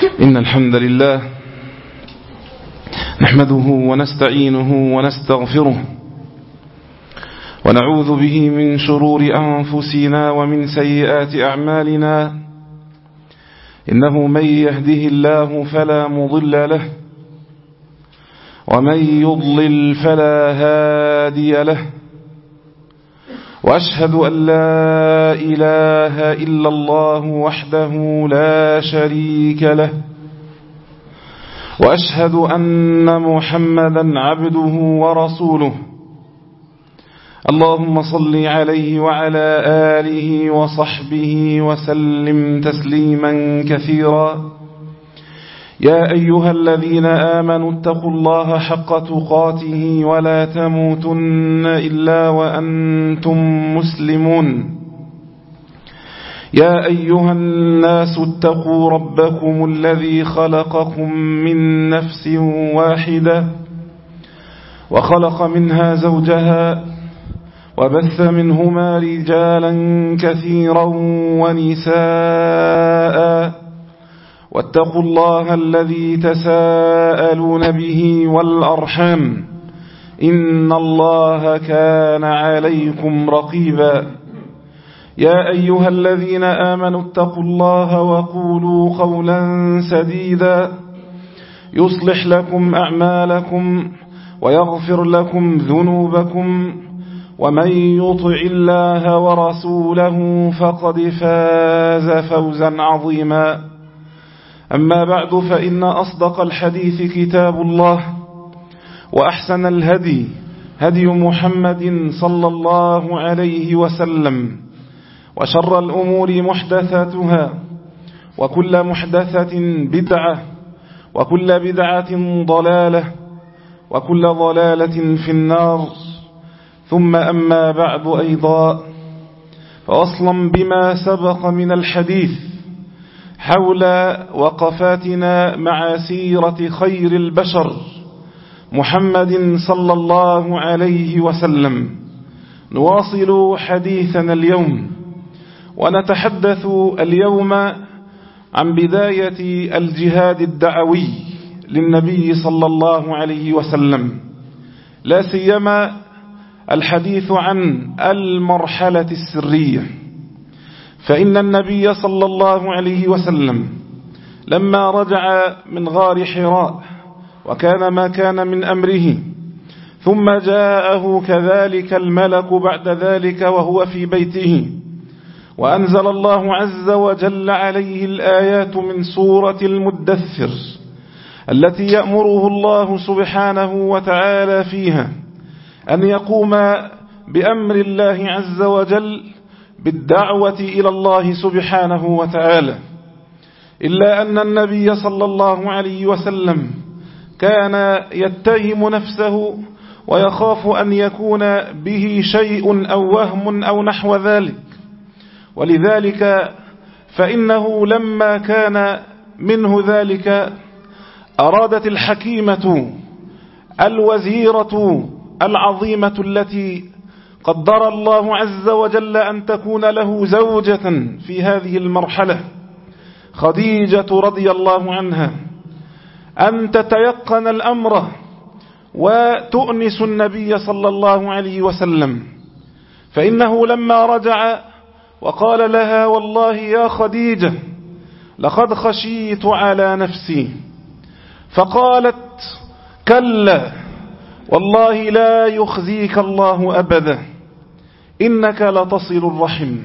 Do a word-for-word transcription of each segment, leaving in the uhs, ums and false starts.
إن الحمد لله نحمده ونستعينه ونستغفره ونعوذ به من شرور أنفسنا ومن سيئات أعمالنا. إنه من يهده الله فلا مضل له ومن يضلل فلا هادي له، وأشهد أن لا إله إلا الله وحده لا شريك له، وأشهد أن محمدا عبده ورسوله. اللهم صل عليه وعلى آله وصحبه وسلم تسليما كثيرا. يا أيها الذين آمنوا اتقوا الله حق تقاته ولا تموتن إلا وأنتم مسلمون. يا أيها الناس اتقوا ربكم الذي خلقكم من نفس واحدة وخلق منها زوجها وبث منهما رجالا كثيرا ونساء، واتقوا الله الذي تساءلون به والأرحام، إن الله كان عليكم رقيبا. يا أيها الذين آمنوا اتقوا الله وقولوا قولا سديدا يصلح لكم أعمالكم ويغفر لكم ذنوبكم، ومن يطع الله ورسوله فقد فاز فوزا عظيما. أما بعد، فإن أصدق الحديث كتاب الله، وأحسن الهدي هدي محمد صلى الله عليه وسلم، وشر الأمور محدثاتها، وكل محدثة بدعة، وكل بدعة ضلالة، وكل ضلالة في النار. ثم أما بعد أيضا، فأصلا بما سبق من الحديث حول وقفاتنا مع سيرة خير البشر محمد صلى الله عليه وسلم، نواصل حديثنا اليوم، ونتحدث اليوم عن بداية الجهاد الدعوي للنبي صلى الله عليه وسلم، لا سيما الحديث عن المرحلة السرية. فإن النبي صلى الله عليه وسلم لما رجع من غار حراء، وكان ما كان من أمره، ثم جاءه كذلك الملك بعد ذلك وهو في بيته، وأنزل الله عز وجل عليه الآيات من سورة المدثر التي يأمره الله سبحانه وتعالى فيها أن يقوم بأمر الله عز وجل بالدعوة إلى الله سبحانه وتعالى. إلا أن النبي صلى الله عليه وسلم كان يتهم نفسه ويخاف أن يكون به شيء أو وهم أو نحو ذلك، ولذلك فإنه لما كان منه ذلك أرادت الحكيمة الوزيرة العظيمة التي قدر الله عز وجل أن تكون له زوجة في هذه المرحلة، خديجة رضي الله عنها، أن تتيقن الأمر وتؤنس النبي صلى الله عليه وسلم. فإنه لما رجع وقال لها: والله يا خديجة لقد خشيت على نفسي، فقالت: كلا والله لا يخزيك الله أبدا، إنك لتصل الرحم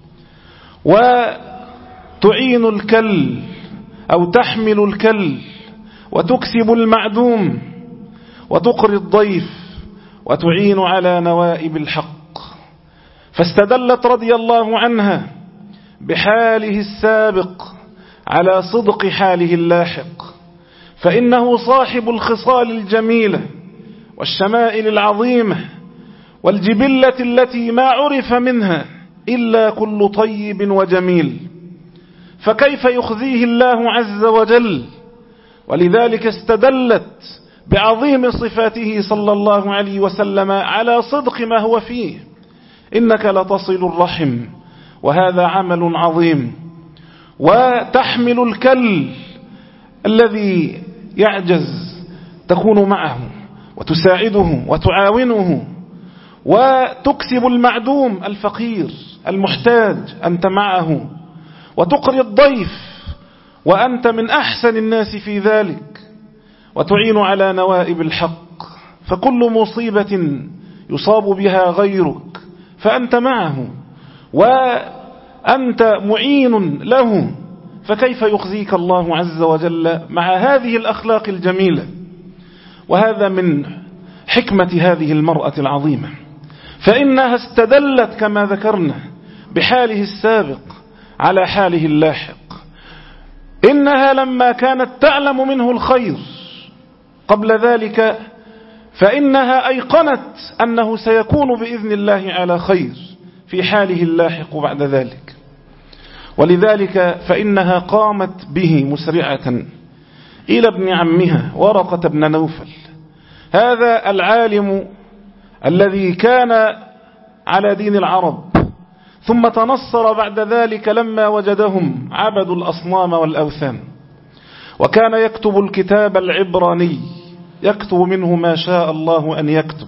وتعين الكل أو تحمل الكل وتكسب المعدوم وتقري الضيف وتعين على نوائب الحق. فاستدلت رضي الله عنها بحاله السابق على صدق حاله اللاحق، فإنه صاحب الخصال الجميلة والشمائل العظيمة والجبلة التي ما عرف منها إلا كل طيب وجميل، فكيف يخزيه الله عز وجل؟ ولذلك استدلت بعظيم صفاته صلى الله عليه وسلم على صدق ما هو فيه، إنك لتصل الرحم، وهذا عمل عظيم. وتحمل الكل الذي يعجز تكون معه وتساعده وتعاونه، وتكسب المعدوم الفقير المحتاج أنت معه، وتقري الضيف وأنت من أحسن الناس في ذلك، وتعين على نوائب الحق. فكل مصيبة يصاب بها غيرك فأنت معه وأنت معين له، فكيف يخزيك الله عز وجل مع هذه الأخلاق الجميلة؟ وهذا من حكمة هذه المرأة العظيمة، فإنها استدلت كما ذكرنا بحاله السابق على حاله اللاحق. إنها لما كانت تعلم منه الخير قبل ذلك فإنها أيقنت أنه سيكون بإذن الله على خير في حاله اللاحق بعد ذلك، ولذلك فإنها قامت به مسرعة إلى ابن عمها ورقة بن نوفل، هذا العالم الذي كان على دين العرب ثم تنصر بعد ذلك لما وجدهم عبدوا الأصنام والأوثان، وكان يكتب الكتاب العبراني، يكتب منه ما شاء الله أن يكتب،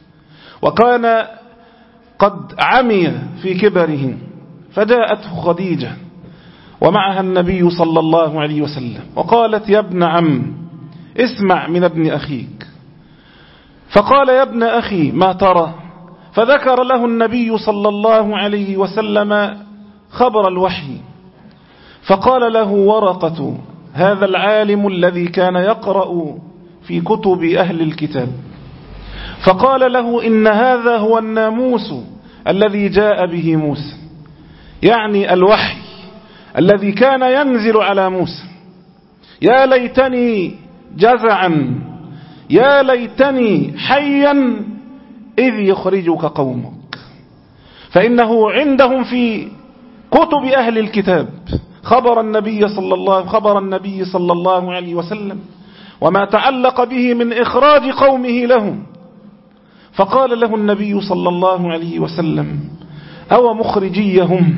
وكان قد عمي في كبره، فجاءته خديجة ومعها النبي صلى الله عليه وسلم وقالت: يا ابن عم اسمع من ابن أخيك. فقال: يا ابن أخي ما ترى؟ فذكر له النبي صلى الله عليه وسلم خبر الوحي، فقال له ورقة هذا العالم الذي كان يقرأ في كتب أهل الكتاب، فقال له: إن هذا هو الناموس الذي جاء به موسى، يعني الوحي الذي كان ينزل على موسى. يا ليتني جزعا، يا ليتني حيا إذ يخرجك قومك. فإنه عندهم في كتب أهل الكتاب خبر النبي صلى الله خبر النبي صلى الله عليه وسلم وما تعلق به من إخراج قومه لهم. فقال له النبي صلى الله عليه وسلم: أو مخرجيهم؟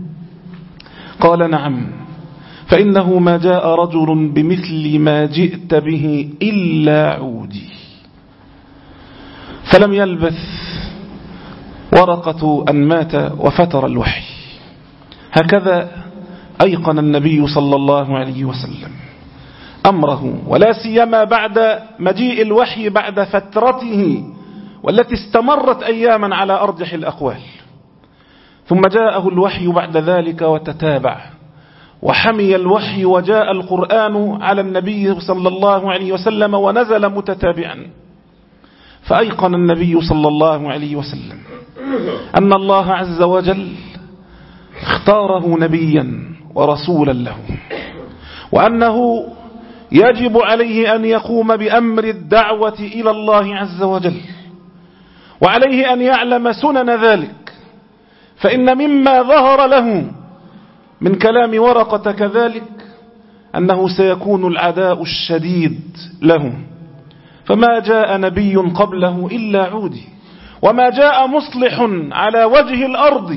قال: نعم، فإنه ما جاء رجل بمثل ما جئت به إلا عودي. فلم يلبث ورقة أن مات وفتر الوحي. هكذا أيقن النبي صلى الله عليه وسلم أمره، ولا سيما بعد مجيء الوحي بعد فترته والتي استمرت أياما على أرجح الأقوال، ثم جاءه الوحي بعد ذلك وتتابع، وحمي الوحي وجاء القرآن على النبي صلى الله عليه وسلم ونزل متتابعا. فأيقن النبي صلى الله عليه وسلم أن الله عز وجل اختاره نبيا ورسولا له، وأنه يجب عليه أن يقوم بأمر الدعوة إلى الله عز وجل، وعليه أن يعلم سنن ذلك. فإن مما ظهر له من كلام ورقة كذلك أنه سيكون العداء الشديد له، فما جاء نبي قبله إلا عودي، وما جاء مصلح على وجه الأرض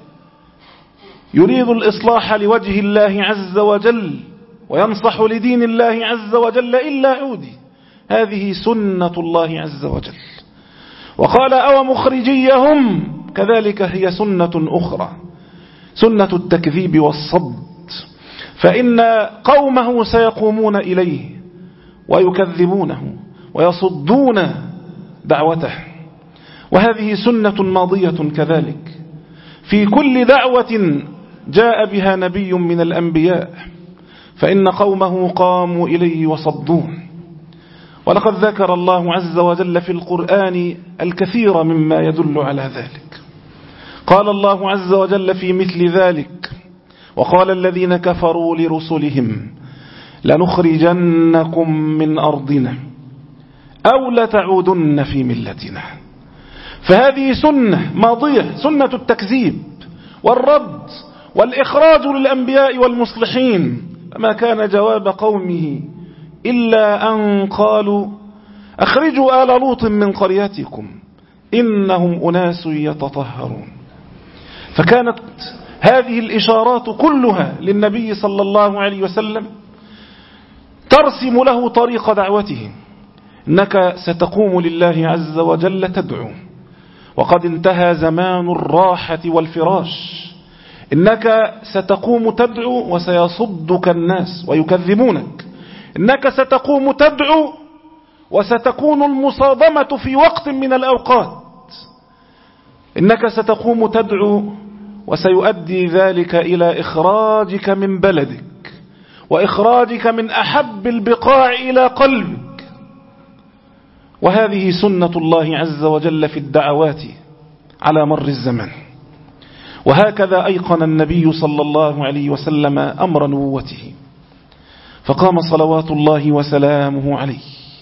يريد الإصلاح لوجه الله عز وجل وينصح لدين الله عز وجل إلا عودي. هذه سنة الله عز وجل. وقال: أو مخرجيهم؟ كذلك هي سنة أخرى، سنة التكذيب والصد، فإن قومه سيقومون إليه ويكذبونه ويصدون دعوته، وهذه سنة ماضية كذلك في كل دعوة جاء بها نبي من الأنبياء، فإن قومه قاموا إليه وصدوه. ولقد ذكر الله عز وجل في القرآن الكثير مما يدل على ذلك. قال الله عز وجل في مثل ذلك: وقال الذين كفروا لرسلهم لنخرجنكم من أرضنا أو لتعودن في ملتنا. فهذه سنة ماضية، سنة التكذيب والرد والإخراج للأنبياء والمصلحين. فما كان جواب قومه إلا أن قالوا: أخرجوا آل لوط من قريتكم إنهم أناس يتطهرون. فكانت هذه الإشارات كلها للنبي صلى الله عليه وسلم ترسم له طريق دعوته. إنك ستقوم لله عز وجل تدعو، وقد انتهى زمان الراحة والفراش. إنك ستقوم تدعو وسيصدك الناس ويكذبونك. إنك ستقوم تدعو وستكون المصادمة في وقت من الأوقات. إنك ستقوم تدعو وسيؤدي ذلك إلى إخراجك من بلدك وإخراجك من أحب البقاع إلى قلبك. وهذه سنة الله عز وجل في الدعوات على مر الزمن. وهكذا أيقن النبي صلى الله عليه وسلم أمر نبوته، فقام صلوات الله وسلامه عليه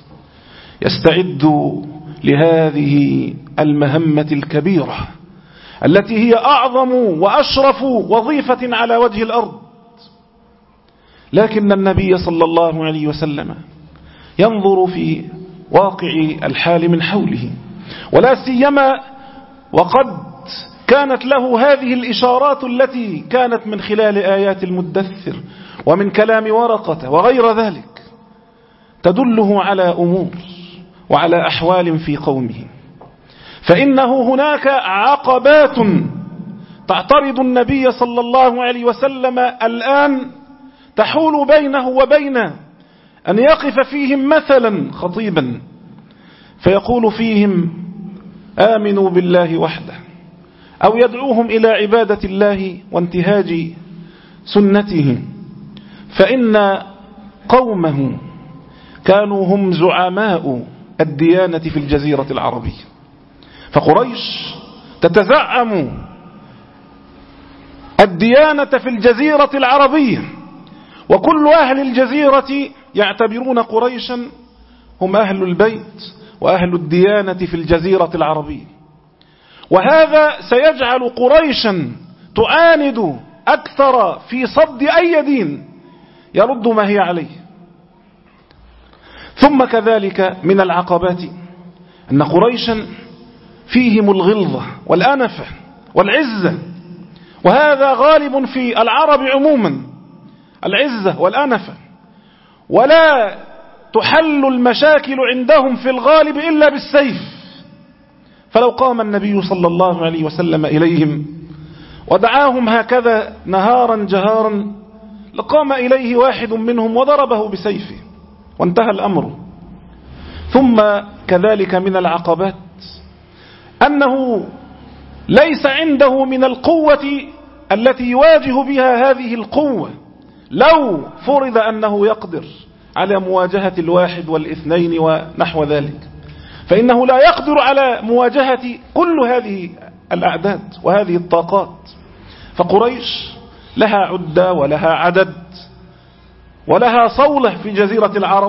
يستعد لهذه المهمة الكبيرة التي هي أعظم وأشرف وظيفة على وجه الأرض. لكن النبي صلى الله عليه وسلم ينظر في واقع الحال من حوله، ولا سيما وقد كانت له هذه الإشارات التي كانت من خلال آيات المدثر ومن كلام ورقة وغير ذلك تدله على أمور وعلى أحوال في قومه. فإنه هناك عقبات تعترض النبي صلى الله عليه وسلم الآن تحول بينه وبين أن يقف فيهم مثلا خطيبا فيقول فيهم آمنوا بالله وحده، أو يدعوهم إلى عبادة الله وانتهاج سنته. فإن قومه كانوا هم زعماء الديانة في الجزيرة العربية، فقريش تتزعم الديانة في الجزيرة العربية، وكل أهل الجزيرة يعتبرون قريشا هم أهل البيت وأهل الديانة في الجزيرة العربية. وهذا سيجعل قريشا تعاند أكثر في صد أي دين يرد ما هي عليه. ثم كذلك من العقبات أن قريشا فيهم الغلظة والأنفة والعزة، وهذا غالب في العرب عموما، العزة والأنفة، ولا تحل المشاكل عندهم في الغالب إلا بالسيف. فلو قام النبي صلى الله عليه وسلم إليهم ودعاهم هكذا نهارا جهارا لقام إليه واحد منهم وضربه بسيفه وانتهى الأمر. ثم كذلك من العقبات أنه ليس عنده من القوة التي يواجه بها هذه القوة، لو فرض أنه يقدر على مواجهة الواحد والاثنين ونحو ذلك، فإنه لا يقدر على مواجهة كل هذه الأعداد وهذه الطاقات. فقريش لها عدة ولها عدد ولها صولة في جزيرة العرب،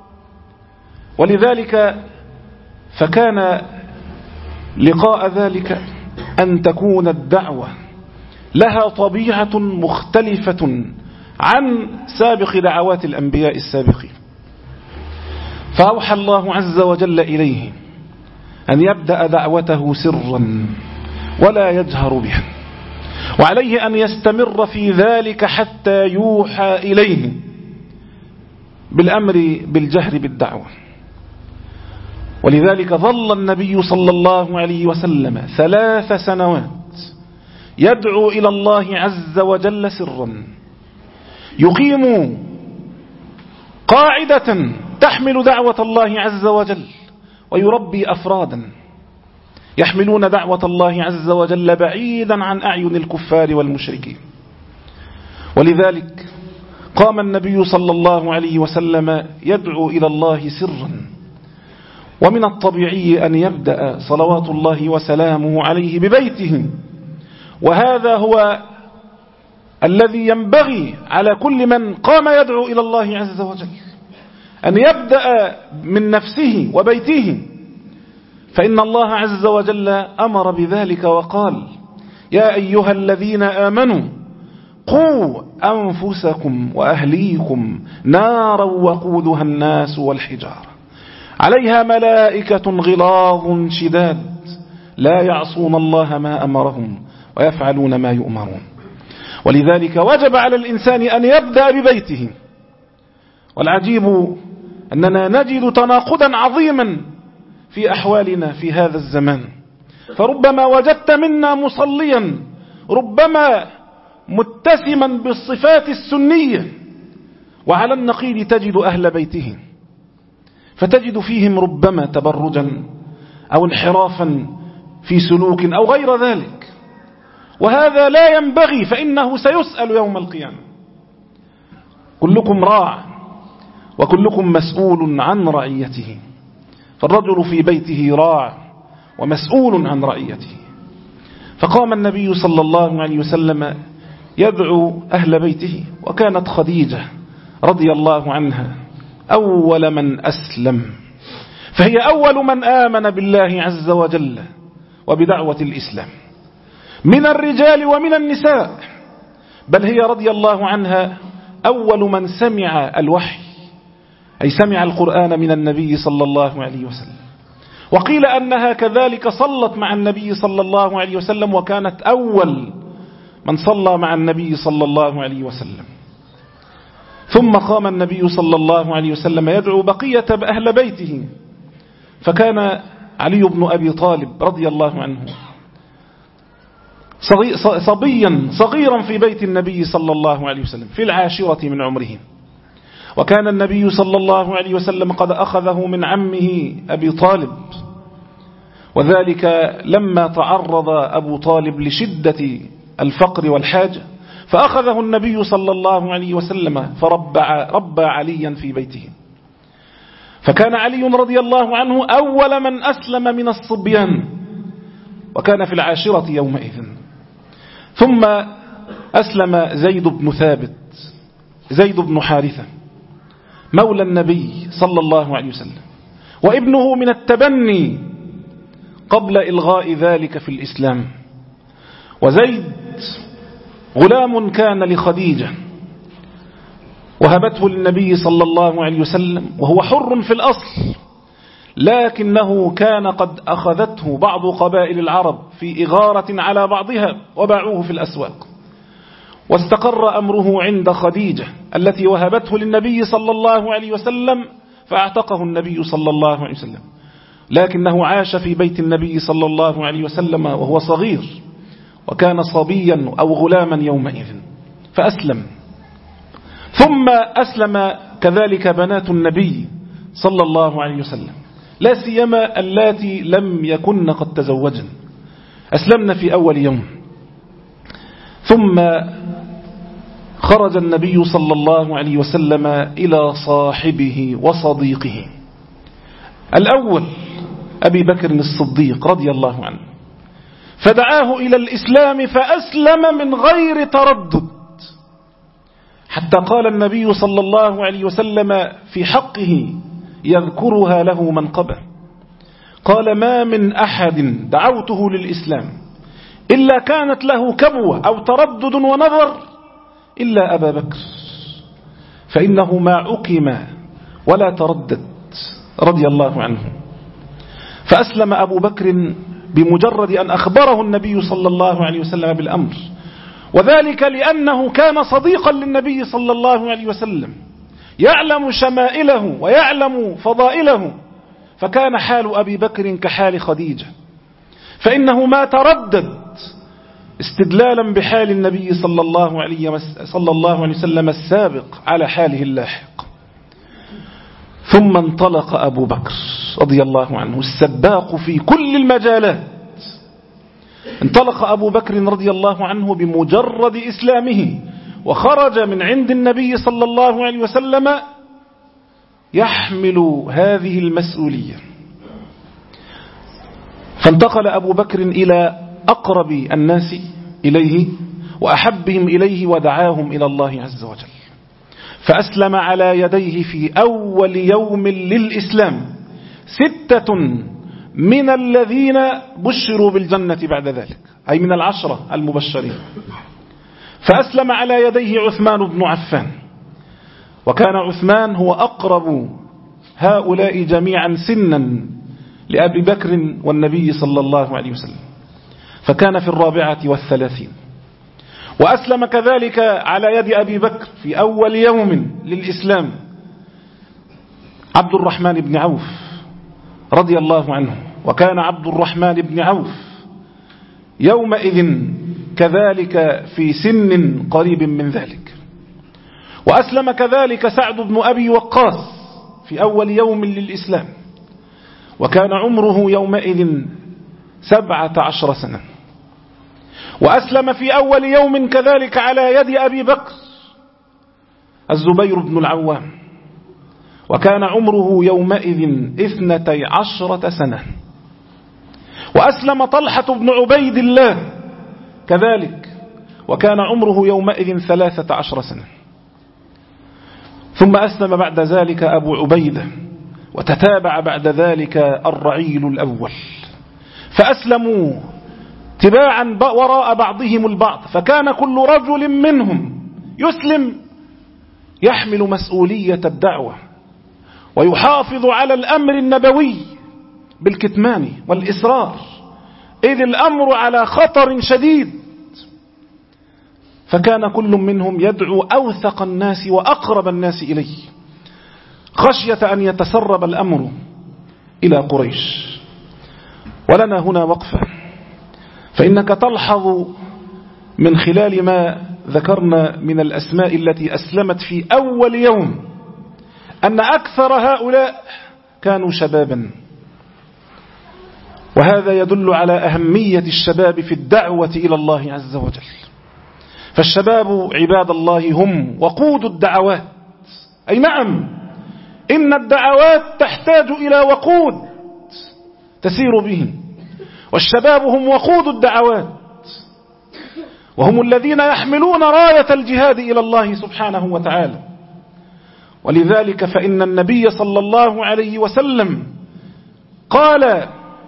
ولذلك فكان لقاء ذلك أن تكون الدعوة لها طبيعة مختلفة عن سابق دعوات الأنبياء السابقين. فأوحى الله عز وجل إليه أن يبدأ دعوته سرا ولا يجهر بها، وعليه أن يستمر في ذلك حتى يوحى إليه بالأمر بالجهر بالدعوة. ولذلك ظل النبي صلى الله عليه وسلم ثلاث سنوات يدعو إلى الله عز وجل سرا، يقيم قاعدة تحمل دعوة الله عز وجل، ويربي أفرادا يحملون دعوة الله عز وجل بعيدا عن أعين الكفار والمشركين. ولذلك قام النبي صلى الله عليه وسلم يدعو إلى الله سرا، ومن الطبيعي أن يبدأ صلوات الله وسلامه عليه ببيته، وهذا هو الذي ينبغي على كل من قام يدعو إلى الله عز وجل، أن يبدأ من نفسه وبيته. فإن الله عز وجل أمر بذلك وقال: يا أيها الذين آمنوا قوا أنفسكم وأهليكم نارا وقودها الناس والحجارة عليها ملائكة غلاظ شداد لا يعصون الله ما أمرهم ويفعلون ما يؤمرون. ولذلك وجب على الإنسان أن يبدأ ببيته، والعجيب أننا نجد تناقضا عظيما في أحوالنا في هذا الزمان، فربما وجدت منا مصليا ربما متسما بالصفات السنية، وعلى النقيض تجد أهل بيته فتجد فيهم ربما تبرجا أو انحرافا في سلوك أو غير ذلك، وهذا لا ينبغي، فإنه سيسأل يوم القيامة. كلكم راع وكلكم مسؤول عن رعيته، فالرجل في بيته راع ومسؤول عن رعيته. فقام النبي صلى الله عليه وسلم يدعو أهل بيته، وكانت خديجة رضي الله عنها أول من أسلم، فهي أول من آمن بالله عز وجل وبدعوة الإسلام من الرجال ومن النساء، بل هي رضي الله عنها أول من سمع الوحي، أي سمع القرآن من النبي صلى الله عليه وسلم. وقيل أنها كذلك صلت مع النبي صلى الله عليه وسلم، وكانت أول من صلى مع النبي صلى الله عليه وسلم. ثم قام النبي صلى الله عليه وسلم يدعو بقية أهل بيته، فكان علي بن أبي طالب رضي الله عنه صبيا صغيرا في بيت النبي صلى الله عليه وسلم في العاشرة من عمره، وكان النبي صلى الله عليه وسلم قد أخذه من عمه أبي طالب، وذلك لما تعرض أبو طالب لشدة الفقر والحاجة، فأخذه النبي صلى الله عليه وسلم فربى ربى عليا في بيته. فكان علي رضي الله عنه أول من أسلم من الصبيان، وكان في العاشرة يومئذ. ثم أسلم زيد بن ثابت زيد بن حارثة مولى النبي صلى الله عليه وسلم، وابنه من التبني قبل إلغاء ذلك في الإسلام. وزيد غلام كان لخديجة وهبته للنبي صلى الله عليه وسلم، وهو حر في الأصل، لكنه كان قد أخذته بعض قبائل العرب في إغارة على بعضها وباعوه في الأسواق، واستقر أمره عند خديجة التي وهبته للنبي صلى الله عليه وسلم، فاعتقه النبي صلى الله عليه وسلم، لكنه عاش في بيت النبي صلى الله عليه وسلم وهو صغير، وكان صبيا أو غلاما يومئذ فأسلم. ثم أسلم كذلك بنات النبي صلى الله عليه وسلم، لا سيما اللاتي لم يكن قد تزوجن، أسلمن في أول يوم. ثم خرج النبي صلى الله عليه وسلم إلى صاحبه وصديقه الأول أبي بكر الصديق رضي الله عنه، فدعاه إلى الإسلام فأسلم من غير تردد، حتى قال النبي صلى الله عليه وسلم في حقه يذكرها له منقبة، قال: ما من أحد دعوته للإسلام إلا كانت له كبوة أو تردد ونظر إلا أبا بكر، فإنه ما عكم ولا تردد رضي الله عنه. فأسلم أبو بكر بمجرد أن أخبره النبي صلى الله عليه وسلم بالأمر، وذلك لأنه كان صديقا للنبي صلى الله عليه وسلم، يعلم شمائله ويعلم فضائله، فكان حال أبي بكر كحال خديجة، فإنه ما تردد استدلالا بحال النبي صلى الله عليه صلى الله عليه وسلم السابق على حاله اللاحق. ثم انطلق أبو بكر رضي الله عنه السباق في كل المجالات، انطلق أبو بكر رضي الله عنه بمجرد إسلامه، وخرج من عند النبي صلى الله عليه وسلم يحمل هذه المسؤولية. فانتقل أبو بكر إلى أقرب الناس إليه وأحبهم إليه، ودعاهم إلى الله عز وجل، فأسلم على يديه في أول يوم للإسلام ستة من الذين بشروا بالجنة بعد ذلك، أي من العشرة المبشرين. فأسلم على يديه عثمان بن عفان، وكان عثمان هو أقرب هؤلاء جميعا سنا لأبي بكر والنبي صلى الله عليه وسلم، فكان في الرابعة والثلاثين. وأسلم كذلك على يد أبي بكر في أول يوم للإسلام عبد الرحمن بن عوف رضي الله عنه. وكان عبد الرحمن بن عوف يومئذ كذلك في سن قريب من ذلك. وأسلم كذلك سعد بن أبي وقاص في أول يوم للإسلام، وكان عمره يومئذ سبعة عشر سنة. وأسلم في أول يوم كذلك على يد أبي بكر الزبير بن العوام، وكان عمره يومئذ اثنتي عشرة سنة. وأسلم طلحة بن عبيد الله كذلك، وكان عمره يومئذ ثلاثة عشر سنة. ثم أسلم بعد ذلك أبو عبيدة، وتتابع بعد ذلك الرعيل الأول، فأسلموا تباعا وراء بعضهم البعض. فكان كل رجل منهم يسلم يحمل مسؤولية الدعوة ويحافظ على الأمر النبوي بالكتمان والإصرار، إذ الأمر على خطر شديد. فكان كل منهم يدعو أوثق الناس وأقرب الناس إليه، خشية أن يتسرب الأمر إلى قريش. ولنا هنا وقفة، فإنك تلحظ من خلال ما ذكرنا من الأسماء التي أسلمت في أول يوم أن أكثر هؤلاء كانوا شبابا، وهذا يدل على أهمية الشباب في الدعوة إلى الله عز وجل. فالشباب عباد الله هم وقود الدعوات، أي نعم إن الدعوات تحتاج إلى وقود تسير بهم، والشباب هم وقود الدعوات، وهم الذين يحملون راية الجهاد إلى الله سبحانه وتعالى. ولذلك فإن النبي صلى الله عليه وسلم قال: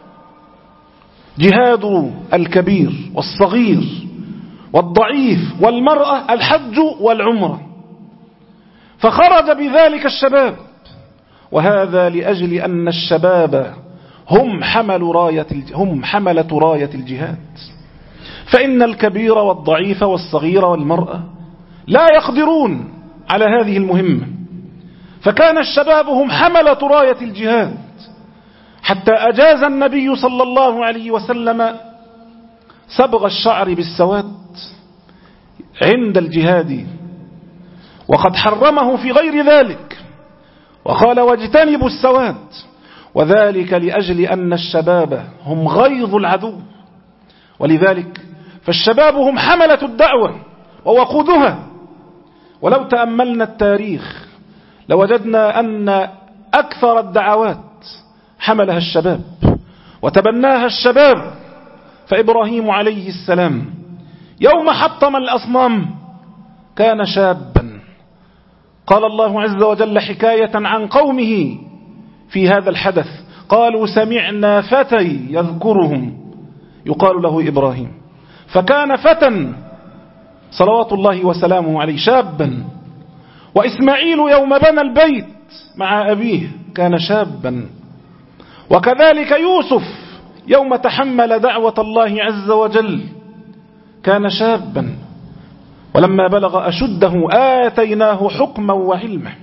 جهاد الكبير والصغير والضعيف والمرأة الحج والعمرة. فخرج بذلك الشباب، وهذا لأجل أن الشباب هم حمل راية هم حملة راية الجهاد. فإن الكبير والضعيف والصغير والمرأة لا يقدرون على هذه المهمة، فكان الشباب هم حملة راية الجهاد، حتى أجاز النبي صلى الله عليه وسلم صبغ الشعر بالسواد عند الجهاد، وقد حرمه في غير ذلك وقال: واجتنبوا السواد. وذلك لأجل أن الشباب هم غيظ العدو. ولذلك فالشباب هم حملة الدعوة ووقودها. ولو تأملنا التاريخ لوجدنا أن أكثر الدعوات حملها الشباب وتبناها الشباب. فإبراهيم عليه السلام يوم حطم الأصنام كان شابا. قال الله عز وجل حكاية عن قومه في هذا الحدث: قالوا سمعنا فتى يذكرهم يقال له إبراهيم. فكان فتى صلوات الله وسلامه عليه شابا. وإسماعيل يوم بنى البيت مع أبيه كان شابا. وكذلك يوسف يوم تحمل دعوة الله عز وجل كان شابا. ولما بلغ أشده آتيناه حكما وعلما.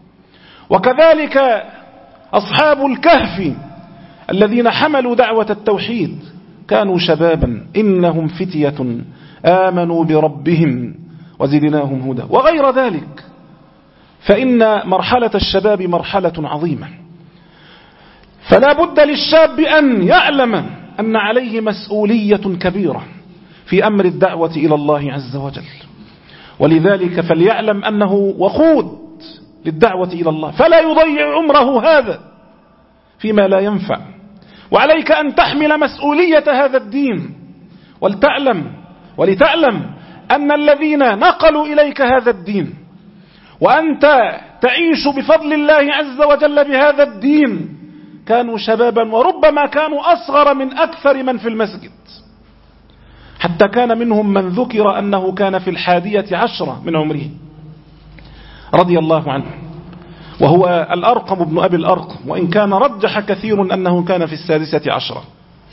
وكذلك أصحاب الكهف الذين حملوا دعوة التوحيد كانوا شبابا. إنهم فتية آمنوا بربهم وزدناهم هدى، وغير ذلك. فإن مرحلة الشباب مرحلة عظيمة، فلا بد للشاب أن يعلم أن عليه مسؤولية كبيرة في أمر الدعوة إلى الله عز وجل. ولذلك فليعلم أنه وقود للدعوة إلى الله، فلا يضيع عمره هذا فيما لا ينفع. وعليك أن تحمل مسؤولية هذا الدين، ولتعلم ولتعلم أن الذين نقلوا إليك هذا الدين وأنت تعيش بفضل الله عز وجل بهذا الدين كانوا شبابا، وربما كانوا أصغر من أكثر من في المسجد، حتى كان منهم من ذكر أنه كان في الحادية عشرة من عمره رضي الله عنه، وهو الأرقم بن أبي الأرقم، وإن كان رجح كثير أنه كان في السادسة عشرة.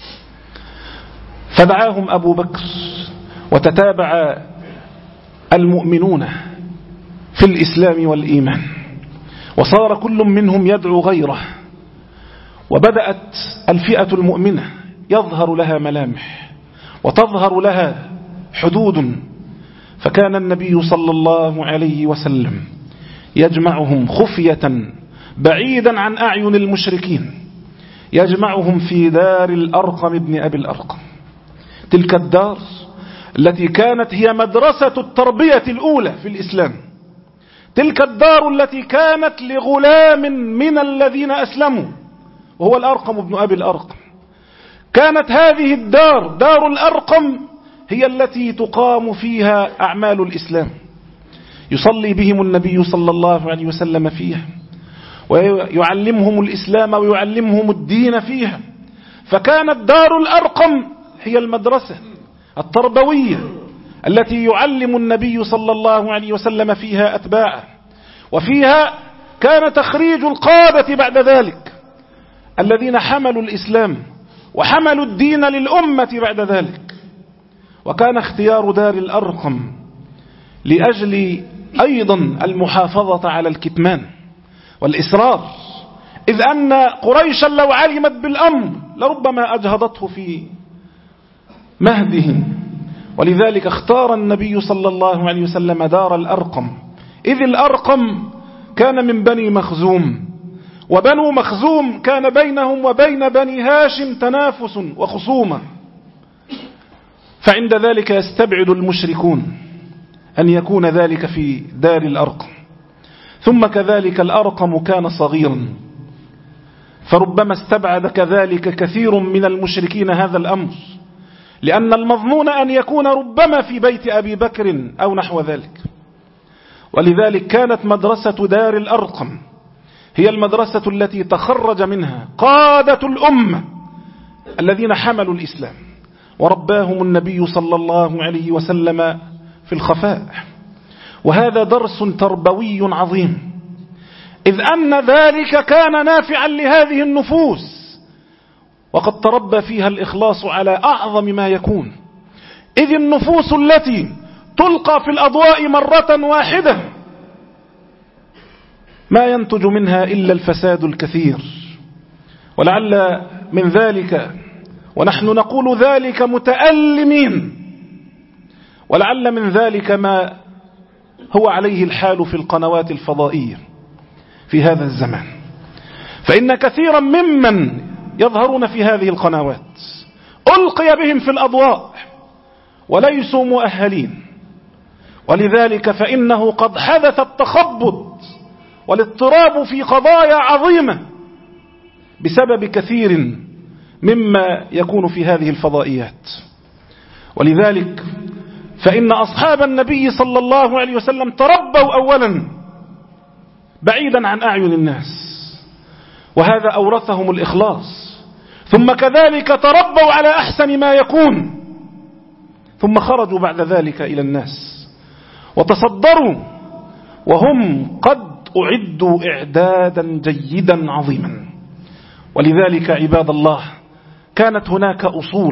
فدعاهم أبو بكر وتتابع المؤمنون في الإسلام والإيمان، وصار كل منهم يدعو غيره، وبدأت الفئة المؤمنة يظهر لها ملامح وتظهر لها حدود. فكان النبي صلى الله عليه وسلم يجمعهم خفية بعيدا عن أعين المشركين، يجمعهم في دار الأرقم بن أبي الأرقم، تلك الدار التي كانت هي مدرسة التربية الأولى في الإسلام، تلك الدار التي كانت لغلام من الذين أسلموا وهو الأرقم بن أبي الأرقم. كانت هذه الدار دار الأرقم هي التي تقام فيها أعمال الإسلام، يصلي بهم النبي صلى الله عليه وسلم فيها، ويعلمهم الإسلام ويعلمهم الدين فيها. فكانت دار الأرقم هي المدرسة التربوية التي يعلم النبي صلى الله عليه وسلم فيها أتباعه، وفيها كان تخريج القادة بعد ذلك الذين حملوا الإسلام وحملوا الدين للأمة بعد ذلك. وكان اختيار دار الأرقم لأجل أيضا المحافظة على الكتمان والإسرار، إذ أن قريشا لو علمت بالأمر لربما أجهضته في مهده. ولذلك اختار النبي صلى الله عليه وسلم دار الأرقم، إذ الأرقم كان من بني مخزوم، وبنو مخزوم كان بينهم وبين بني هاشم تنافس وخصومة، فعند ذلك يستبعد المشركون أن يكون ذلك في دار الأرقم. ثم كذلك الأرقم كان صغيرا، فربما استبعد كذلك كثير من المشركين هذا الأمر، لأن المظنون أن يكون ربما في بيت أبي بكر أو نحو ذلك. ولذلك كانت مدرسة دار الأرقم هي المدرسة التي تخرج منها قادة الأمة الذين حملوا الإسلام، ورباهم النبي صلى الله عليه وسلم في الخفاء. وهذا درس تربوي عظيم، إذ أن ذلك كان نافعا لهذه النفوس، وقد تربى فيها الإخلاص على أعظم ما يكون. إذ النفوس التي تلقى في الأضواء مرة واحدة ما ينتج منها إلا الفساد الكثير. ولعل من ذلك، ونحن نقول ذلك متألمين، ولعل من ذلك ما هو عليه الحال في القنوات الفضائية في هذا الزمان. فإن كثيرا ممن يظهرون في هذه القنوات ألقي بهم في الأضواء وليسوا مؤهلين، ولذلك فإنه قد حدث التخبط والاضطراب في قضايا عظيمة بسبب كثير مما يكون في هذه الفضائيات. ولذلك فإن أصحاب النبي صلى الله عليه وسلم تربوا أولا بعيدا عن أعين الناس، وهذا أورثهم الإخلاص. ثم كذلك تربوا على أحسن ما يكون، ثم خرجوا بعد ذلك إلى الناس وتصدروا وهم قد أعدوا إعدادا جيدا عظيما. ولذلك عباد الله كانت هناك أصول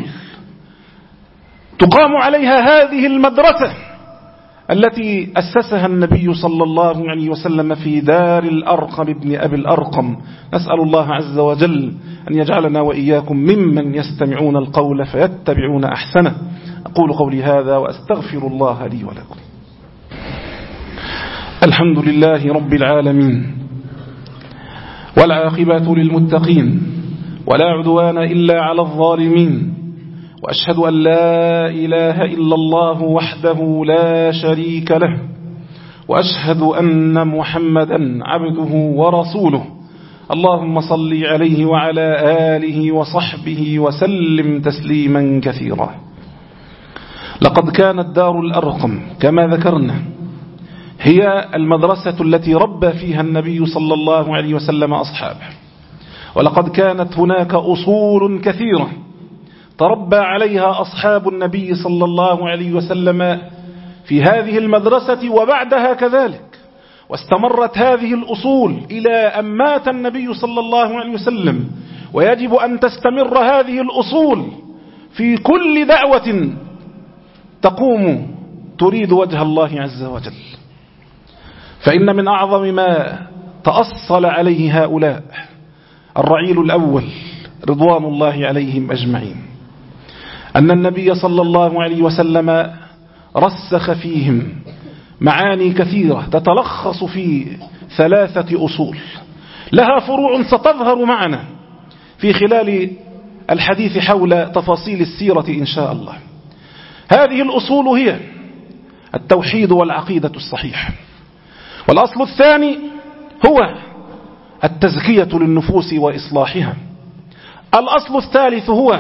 تقام عليها هذه المدرسة التي أسسها النبي صلى الله عليه وسلم في دار الأرقم بن أبي الأرقم. نسأل الله عز وجل أن يجعلنا وإياكم ممن يستمعون القول فيتبعون أحسنه. أقول قولي هذا وأستغفر الله لي ولكم. الحمد لله رب العالمين، والعاقبة للمتقين، ولا عدوان إلا على الظالمين، وأشهد أن لا إله إلا الله وحده لا شريك له، وأشهد أن محمدا عبده ورسوله. اللهم صل عليه وعلى آله وصحبه وسلم تسليما كثيرا. لقد كانت دار الأرقم كما ذكرنا هي المدرسة التي ربى فيها النبي صلى الله عليه وسلم أصحابه، ولقد كانت هناك أصول كثيرة تربى عليها أصحاب النبي صلى الله عليه وسلم في هذه المدرسة وبعدها كذلك، واستمرت هذه الأصول إلى أن مات النبي صلى الله عليه وسلم. ويجب أن تستمر هذه الأصول في كل دعوة تقوم تريد وجه الله عز وجل. فإن من أعظم ما تأصل عليه هؤلاء الرعيل الأول رضوان الله عليهم أجمعين، أن النبي صلى الله عليه وسلم رسخ فيهم معاني كثيرة تتلخص في ثلاثة أصول لها فروع ستظهر معنا في خلال الحديث حول تفاصيل السيرة إن شاء الله. هذه الأصول هي التوحيد والعقيدة الصحيحة، والأصل الثاني هو التزكية للنفوس وإصلاحها، الأصل الثالث هو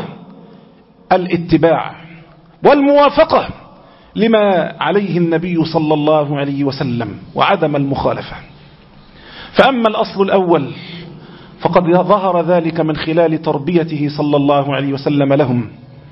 الاتباع والموافقة لما عليه النبي صلى الله عليه وسلم وعدم المخالفة. فأما الأصل الأول فقد ظهر ذلك من خلال تربيته صلى الله عليه وسلم لهم،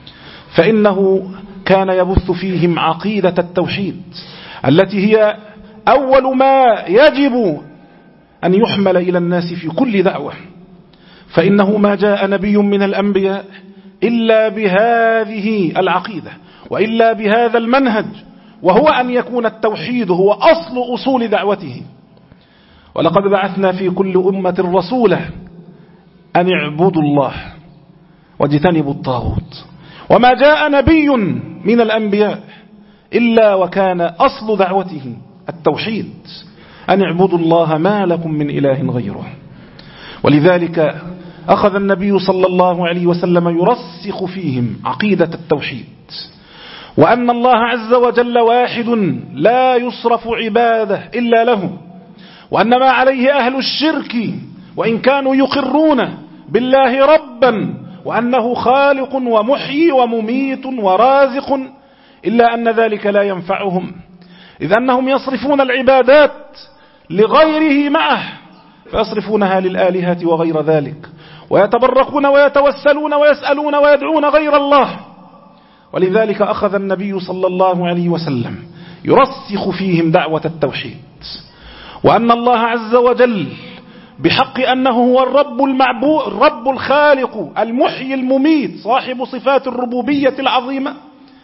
فإنه كان يبث فيهم عقيدة التوحيد التي هي أول ما يجب أن يحمل إلى الناس في كل دعوة، فإنه ما جاء نبي من الأنبياء إلا بهذه العقيدة وإلا بهذا المنهج، وهو أن يكون التوحيد هو أصل أصول دعوته. ولقد بعثنا في كل أمة رسولا أن اعبدوا الله واجتنبوا الطاغوت، وما جاء نبي من الأنبياء إلا وكان أصل دعوته التوحيد، أن اعبدوا الله ما لكم من إله غيره. ولذلك أخذ النبي صلى الله عليه وسلم يرسخ فيهم عقيدة التوحيد، وأن الله عز وجل واحد لا يصرف عباده إلا له، وأن ما عليه أهل الشرك وإن كانوا يقرون بالله ربا وأنه خالق ومحيي ومميت ورازق، إلا أن ذلك لا ينفعهم، إذ أنهم يصرفون العبادات لغيره معه، فيصرفونها للآلهة وغير ذلك، ويتبركون ويتوسلون ويسألون ويدعون غير الله. ولذلك أخذ النبي صلى الله عليه وسلم يرسخ فيهم دعوة التوحيد، وأن الله عز وجل بحق أنه هو الرب المعبود الرب الخالق المحيي المميت صاحب صفات الربوبية العظيمة،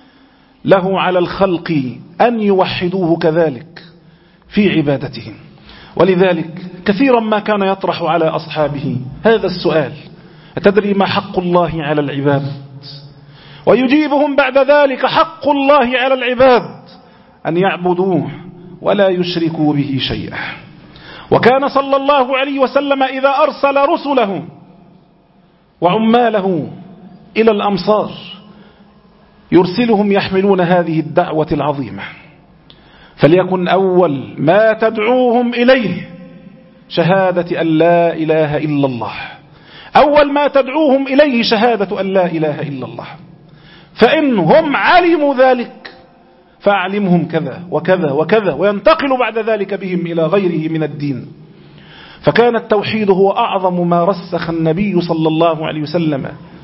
له على الخلق أن يوحدوه كذلك في عبادتهم. ولذلك كثيرا ما كان يطرح على أصحابه هذا السؤال: أتدري ما حق الله على العباد؟ ويجيبهم بعد ذلك: حق الله على العباد أن يعبدوه ولا يشركوا به شيئا. وكان صلى الله عليه وسلم إذا أرسل رسله وعماله إلى الأمصار يرسلهم يحملون هذه الدعوة العظيمة، فليكن أول ما تدعوهم إليه شهادة أن لا إله إلا الله، أول ما تدعوهم إليه شهادة أن لا إله إلا الله. فإنهم علموا ذلك فأعلمهم كذا وكذا وكذا، وينتقل بعد ذلك بهم إلى غيره من الدين. فكان التوحيد هو أعظم ما رسخ النبي صلى الله عليه وسلم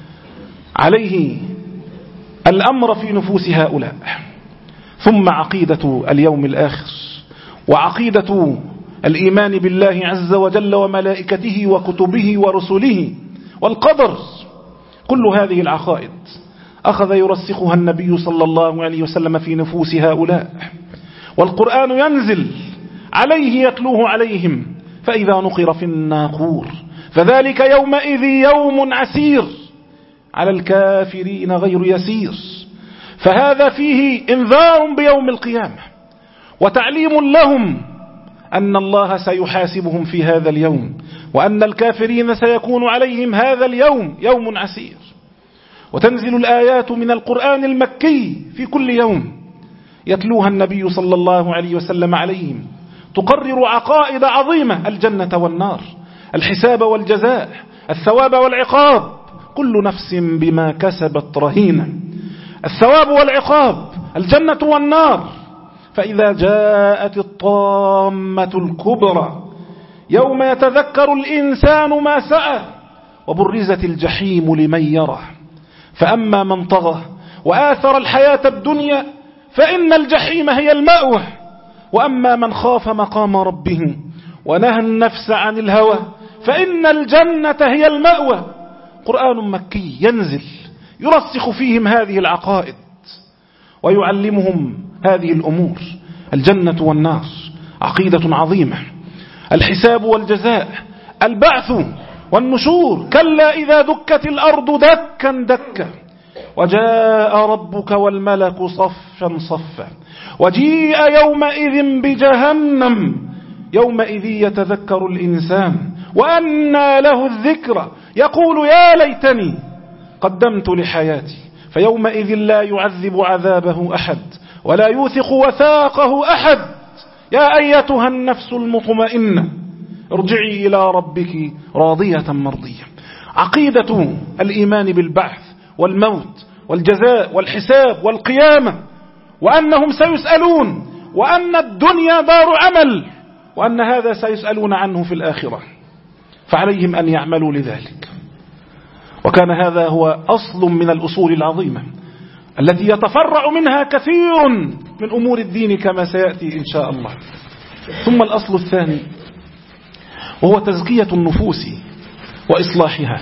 عليه الأمر في نفوس هؤلاء. ثم عقيدة اليوم الآخر، وعقيدة الإيمان بالله عز وجل وملائكته وكتبه ورسله والقدر، كل هذه العقائد أخذ يرسخها النبي صلى الله عليه وسلم في نفوس هؤلاء، والقرآن ينزل عليه يتلوه عليهم: فإذا نقر في الناقور فذلك يومئذ يوم عسير على الكافرين غير يسير. فهذا فيه إنذار بيوم القيامة وتعليم لهم أن الله سيحاسبهم في هذا اليوم، وأن الكافرين سيكون عليهم هذا اليوم يوم عسير. وتنزل الآيات من القرآن المكي في كل يوم يتلوها النبي صلى الله عليه وسلم عليهم، تقرر عقائد عظيمة: الجنة والنار، الحساب والجزاء، الثواب والعقاب، كل نفس بما كسبت رهينة. الثواب والعقاب، الجنة والنار. فإذا جاءت الطامة الكبرى يوم يتذكر الإنسان ما سعى وبرزت الجحيم لمن يرى، فأما من طغى وآثر الحياة الدنيا فإن الجحيم هي المأوى، وأما من خاف مقام ربه ونهى النفس عن الهوى فإن الجنة هي المأوى. قرآن مكي ينزل يرسخ فيهم هذه العقائد ويعلمهم هذه الأمور: الجنة والنار، عقيدة عظيمة. الحساب والجزاء، البعث والنشور. كلا إذا دكت الأرض دكا دكا وجاء ربك والملك صفا صفا وجيء يومئذ بجهنم يومئذ يتذكر الإنسان وأنى له الذكرى يقول يا ليتني قدمت لحياتي فيومئذ لا يعذب عذابه أحد ولا يوثق وثاقه أحد. يا أيتها النفس المطمئنة ارجعي إلى ربك راضية مرضية. عقيدة الإيمان بالبعث والموت والجزاء والحساب والقيامة، وأنهم سيسألون، وأن الدنيا دار عمل، وأن هذا سيسألون عنه في الآخرة، فعليهم أن يعملوا لذلك. وكان هذا هو أصل من الأصول العظيمة التي يتفرع منها كثير من أمور الدين كما سيأتي إن شاء الله. ثم الأصل الثاني وهو تزكية النفوس وإصلاحها،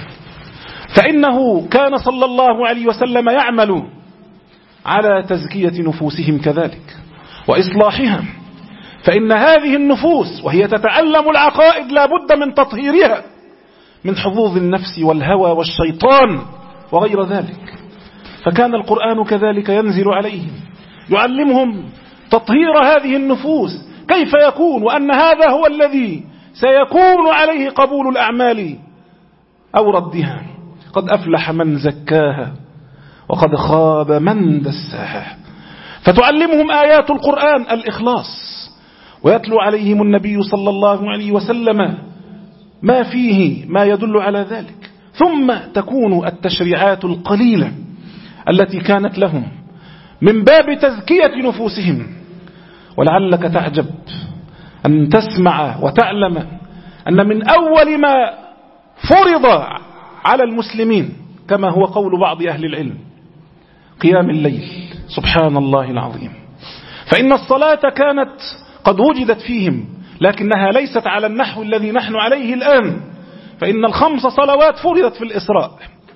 فإنه كان صلى الله عليه وسلم يعمل على تزكية نفوسهم كذلك وإصلاحها، فإن هذه النفوس وهي تتعلم العقائد لا بد من تطهيرها من حظوظ النفس والهوى والشيطان وغير ذلك. فكان القرآن كذلك ينزل عليهم يعلمهم تطهير هذه النفوس كيف يكون، وأن هذا هو الذي سيكون عليه قبول الأعمال أو ردها. قد أفلح من زكاها وقد خاب من دساها. فتعلمهم آيات القرآن الإخلاص، ويتلو عليهم النبي صلى الله عليه وسلم ما فيه ما يدل على ذلك. ثم تكون التشريعات القليلة التي كانت لهم من باب تزكية نفوسهم. ولعلك تعجب أن تسمع وتعلم أن من أول ما فرض على المسلمين كما هو قول بعض أهل العلم قيام الليل. سبحان الله العظيم. فإن الصلاة كانت قد وجدت فيهم لكنها ليست على النحو الذي نحن عليه الآن، فإن الخمس صلوات فرضت في الإسراء.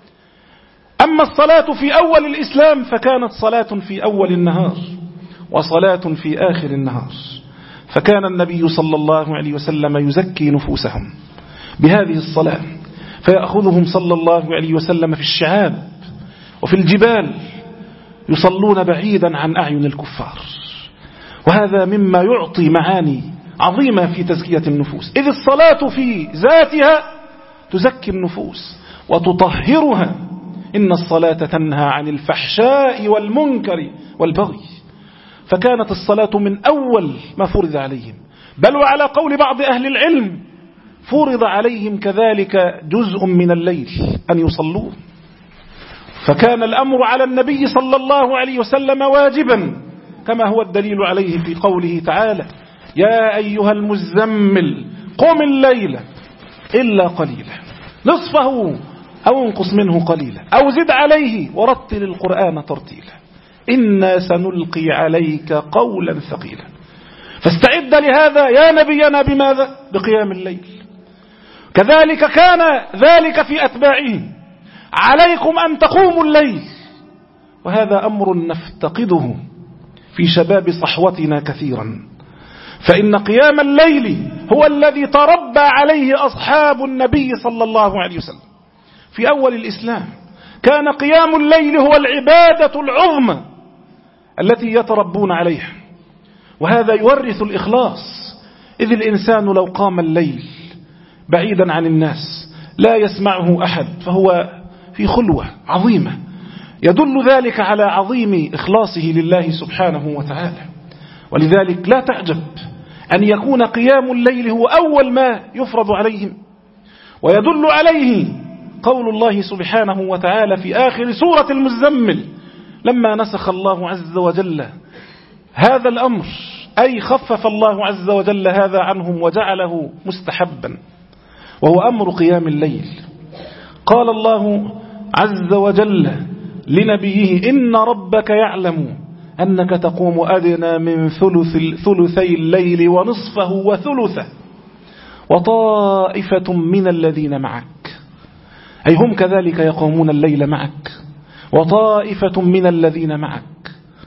أما الصلاة في أول الإسلام فكانت صلاة في أول النهار وصلاة في آخر النهار. فكان النبي صلى الله عليه وسلم يزكي نفوسهم بهذه الصلاة، فيأخذهم صلى الله عليه وسلم في الشعاب وفي الجبال يصلون بعيدا عن أعين الكفار. وهذا مما يعطي معاني عظيمة في تزكية النفوس، إذ الصلاة في ذاتها تزكي النفوس وتطهرها. إن الصلاة تنهى عن الفحشاء والمنكر والبغي. فكانت الصلاة من أول ما فرض عليهم، بل وعلى قول بعض أهل العلم فرض عليهم كذلك جزء من الليل أن يصلوا. فكان الأمر على النبي صلى الله عليه وسلم واجبا، كما هو الدليل عليه في قوله تعالى يا أيها المزمل قم الليل إلا قليلا نصفه أو انقص منه قليلا أو زد عليه ورتل القرآن ترتيلا إنا سنلقي عليك قولا ثقيلا. فاستعد لهذا يا نبينا بماذا؟ بقيام الليل. كذلك كان ذلك في أتباعه عليكم أن تقوموا الليل. وهذا أمر نفتقده في شباب صحوتنا كثيرا، فإن قيام الليل هو الذي تربى عليه أصحاب النبي صلى الله عليه وسلم في أول الإسلام. كان قيام الليل هو العبادة العظمى التي يتربون عليها، وهذا يورث الإخلاص. إذ الإنسان لو قام الليل بعيدا عن الناس لا يسمعه أحد فهو في خلوة عظيمة، يدل ذلك على عظيم إخلاصه لله سبحانه وتعالى. ولذلك لا تعجب أن يكون قيام الليل هو أول ما يفرض عليهم. ويدل عليه قول الله سبحانه وتعالى في آخر سورة المزمل لما نسخ الله عز وجل هذا الأمر، أي خفف الله عز وجل هذا عنهم وجعله مستحبا، وهو أمر قيام الليل. قال الله عز وجل لنبيه إن ربك يعلم أنك تقوم أدنى من ثلث ثلثي الليل ونصفه وثلثه وطائفة من الذين معك، أي هم كذلك يقومون الليل معك وطائفة من الذين معك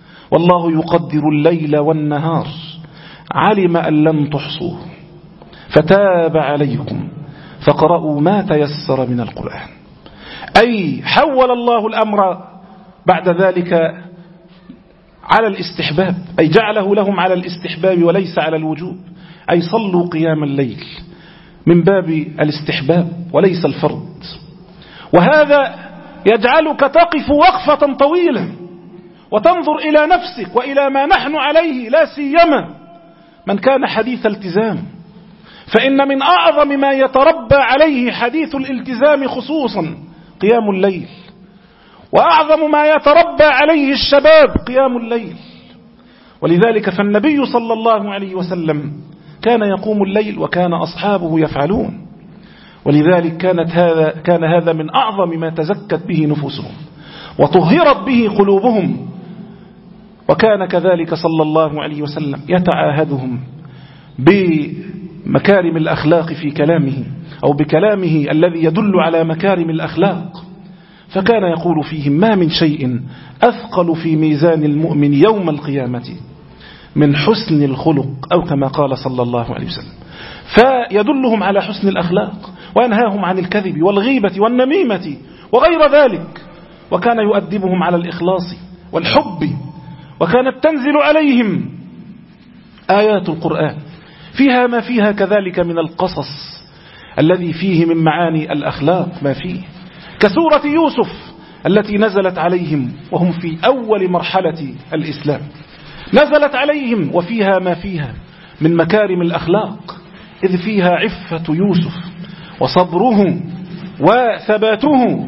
والله يقدر الليل والنهار علم أن لن تحصوه فتاب عليكم فقرأوا ما تيسر من القرآن. أي حول الله الأمر بعد ذلك على الاستحباب، أي جعله لهم على الاستحباب وليس على الوجوب. أي صلوا قيام الليل من باب الاستحباب وليس الفرض. وهذا يجعلك تقف وقفة طويلة وتنظر إلى نفسك وإلى ما نحن عليه، لا سيما من كان حديث التزام، فإن من أعظم ما يتربى عليه حديث الالتزام خصوصا قيام الليل، وأعظم ما يتربى عليه الشباب قيام الليل. ولذلك فالنبي صلى الله عليه وسلم كان يقوم الليل وكان أصحابه يفعلون، ولذلك كانت هذا كان هذا من أعظم ما تزكت به نفوسهم وطهرت به قلوبهم. وكان كذلك صلى الله عليه وسلم يتعاهدهم بمكارم الأخلاق في كلامه أو بكلامه الذي يدل على مكارم الأخلاق، فكان يقول فيهم: ما من شيء أثقل في ميزان المؤمن يوم القيامة من حسن الخلق، أو كما قال صلى الله عليه وسلم. فيدلهم على حسن الأخلاق وينهاهم عن الكذب والغيبة والنميمة وغير ذلك، وكان يؤدبهم على الإخلاص والحب. وكانت تنزل عليهم آيات القرآن فيها ما فيها كذلك من القصص الذي فيه من معاني الأخلاق ما فيه، كسورة يوسف التي نزلت عليهم وهم في أول مرحلة الإسلام، نزلت عليهم وفيها ما فيها من مكارم الأخلاق، إذ فيها عفة يوسف وصبره وثباته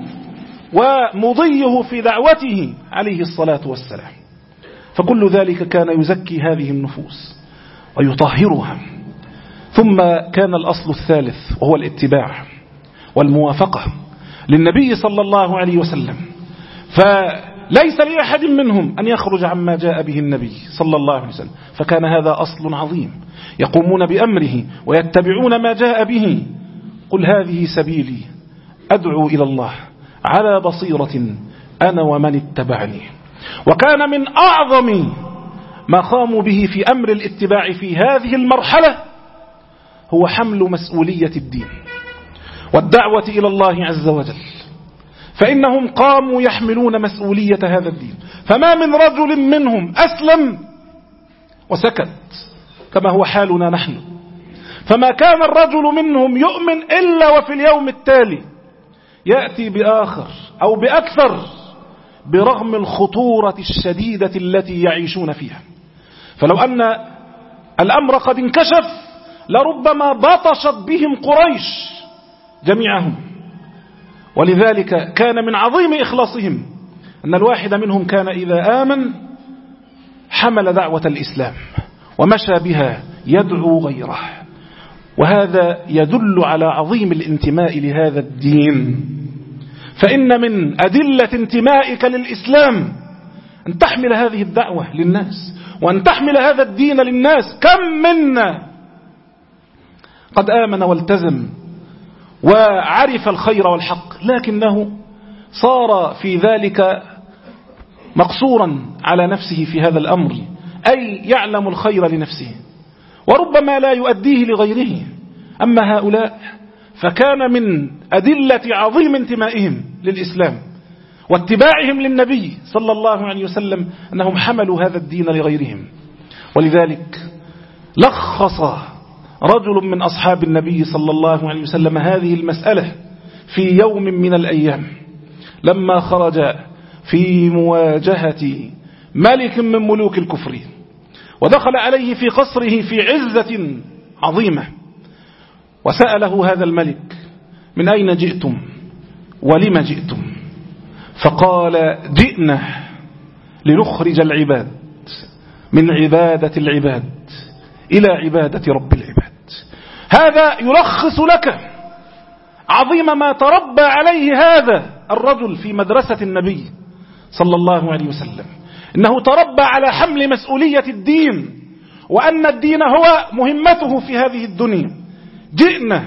ومضيه في دعوته عليه الصلاة والسلام. فكل ذلك كان يزكي هذه النفوس ويطهرها. ثم كان الأصل الثالث وهو الاتباع والموافقة للنبي صلى الله عليه وسلم، فليس لأحد منهم أن يخرج عما جاء به النبي صلى الله عليه وسلم، فكان هذا أصل عظيم، يقومون بأمره ويتبعون ما جاء به. قل هذه سبيلي أدعو إلى الله على بصيرة أنا ومن اتبعني. وكان من أعظم ما قاموا به في أمر الاتباع في هذه المرحلة هو حمل مسؤولية الدين والدعوة إلى الله عز وجل، فإنهم قاموا يحملون مسؤولية هذا الدين. فما من رجل منهم أسلم وسكت كما هو حالنا نحن، فما كان الرجل منهم يؤمن إلا وفي اليوم التالي يأتي بآخر أو بأكثر، برغم الخطورة الشديدة التي يعيشون فيها. فلو أن الأمر قد انكشف لربما بطشت بهم قريش جميعهم. ولذلك كان من عظيم إخلاصهم أن الواحد منهم كان إذا آمن حمل دعوة الإسلام ومشى بها يدعو غيره، وهذا يدل على عظيم الانتماء لهذا الدين. فإن من أدلة انتمائك للإسلام أن تحمل هذه الدعوة للناس وأن تحمل هذا الدين للناس. كم منا قد آمن والتزم وعرف الخير والحق، لكنه صار في ذلك مقصورا على نفسه في هذا الأمر، أي يعلم الخير لنفسه وربما لا يؤديه لغيره. أما هؤلاء فكان من أدلة عظيم انتمائهم للإسلام واتباعهم للنبي صلى الله عليه وسلم أنهم حملوا هذا الدين لغيرهم. ولذلك لخص رجل من أصحاب النبي صلى الله عليه وسلم هذه المسألة في يوم من الأيام لما خرج في مواجهة ملك من ملوك الكفر، ودخل عليه في قصره في عزة عظيمة، وسأله هذا الملك: من أين جئتم ولم جئتم؟ فقال: جئنا لنخرج العباد من عبادة العباد إلى عبادة رب العباد. هذا يلخص لك عظيم ما تربى عليه هذا الرجل في مدرسة النبي صلى الله عليه وسلم، إنه تربى على حمل مسؤولية الدين، وأن الدين هو مهمته في هذه الدنيا. جئنا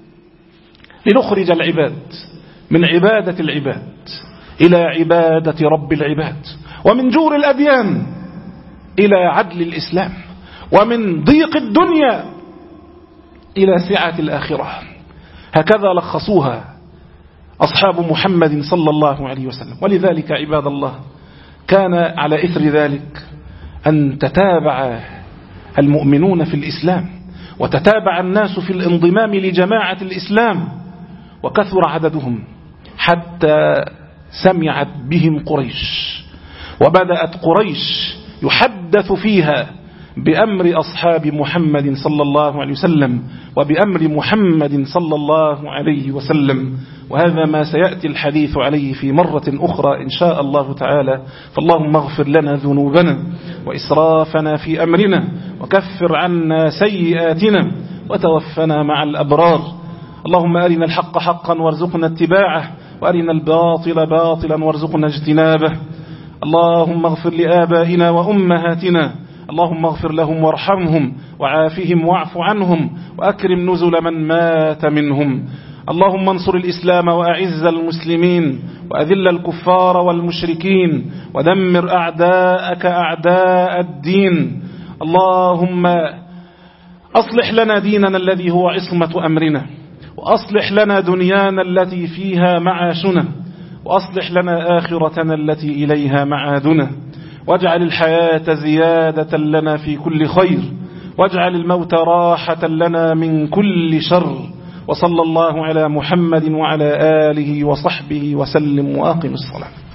لنخرج العباد من عبادة العباد إلى عبادة رب العباد، ومن جور الأديان إلى عدل الإسلام، ومن ضيق الدنيا إلى سعة الآخرة. هكذا لخصوها أصحاب محمد صلى الله عليه وسلم. ولذلك عباد الله كان على إثر ذلك أن تتابع المؤمنون في الإسلام وتتابع الناس في الانضمام لجماعة الإسلام، وكثر عددهم حتى سمعت بهم قريش، وبدأت قريش يحدث فيها بأمر أصحاب محمد صلى الله عليه وسلم وبأمر محمد صلى الله عليه وسلم. وهذا ما سيأتي الحديث عليه في مرة أخرى إن شاء الله تعالى. فاللهم اغفر لنا ذنوبنا وإسرافنا في أمرنا وكفر عنا سيئاتنا وتوفنا مع الأبرار. اللهم أرنا الحق حقا وارزقنا اتباعه، وأرنا الباطل باطلا وارزقنا اجتنابه. اللهم اغفر لآبائنا وأمهاتنا، اللهم اغفر لهم وارحمهم وعافهم واعف عنهم وأكرم نزل من مات منهم. اللهم انصر الإسلام وأعز المسلمين وأذل الكفار والمشركين ودمر أعداءك أعداء الدين. اللهم أصلح لنا ديننا الذي هو عصمة أمرنا، وأصلح لنا دنيانا التي فيها معاشنا، وأصلح لنا آخرتنا التي إليها معادنا، واجعل الحياة زيادة لنا في كل خير، واجعل الموت راحة لنا من كل شر. وصلى الله على محمد وعلى آله وصحبه وسلم، وأقم الصلاة.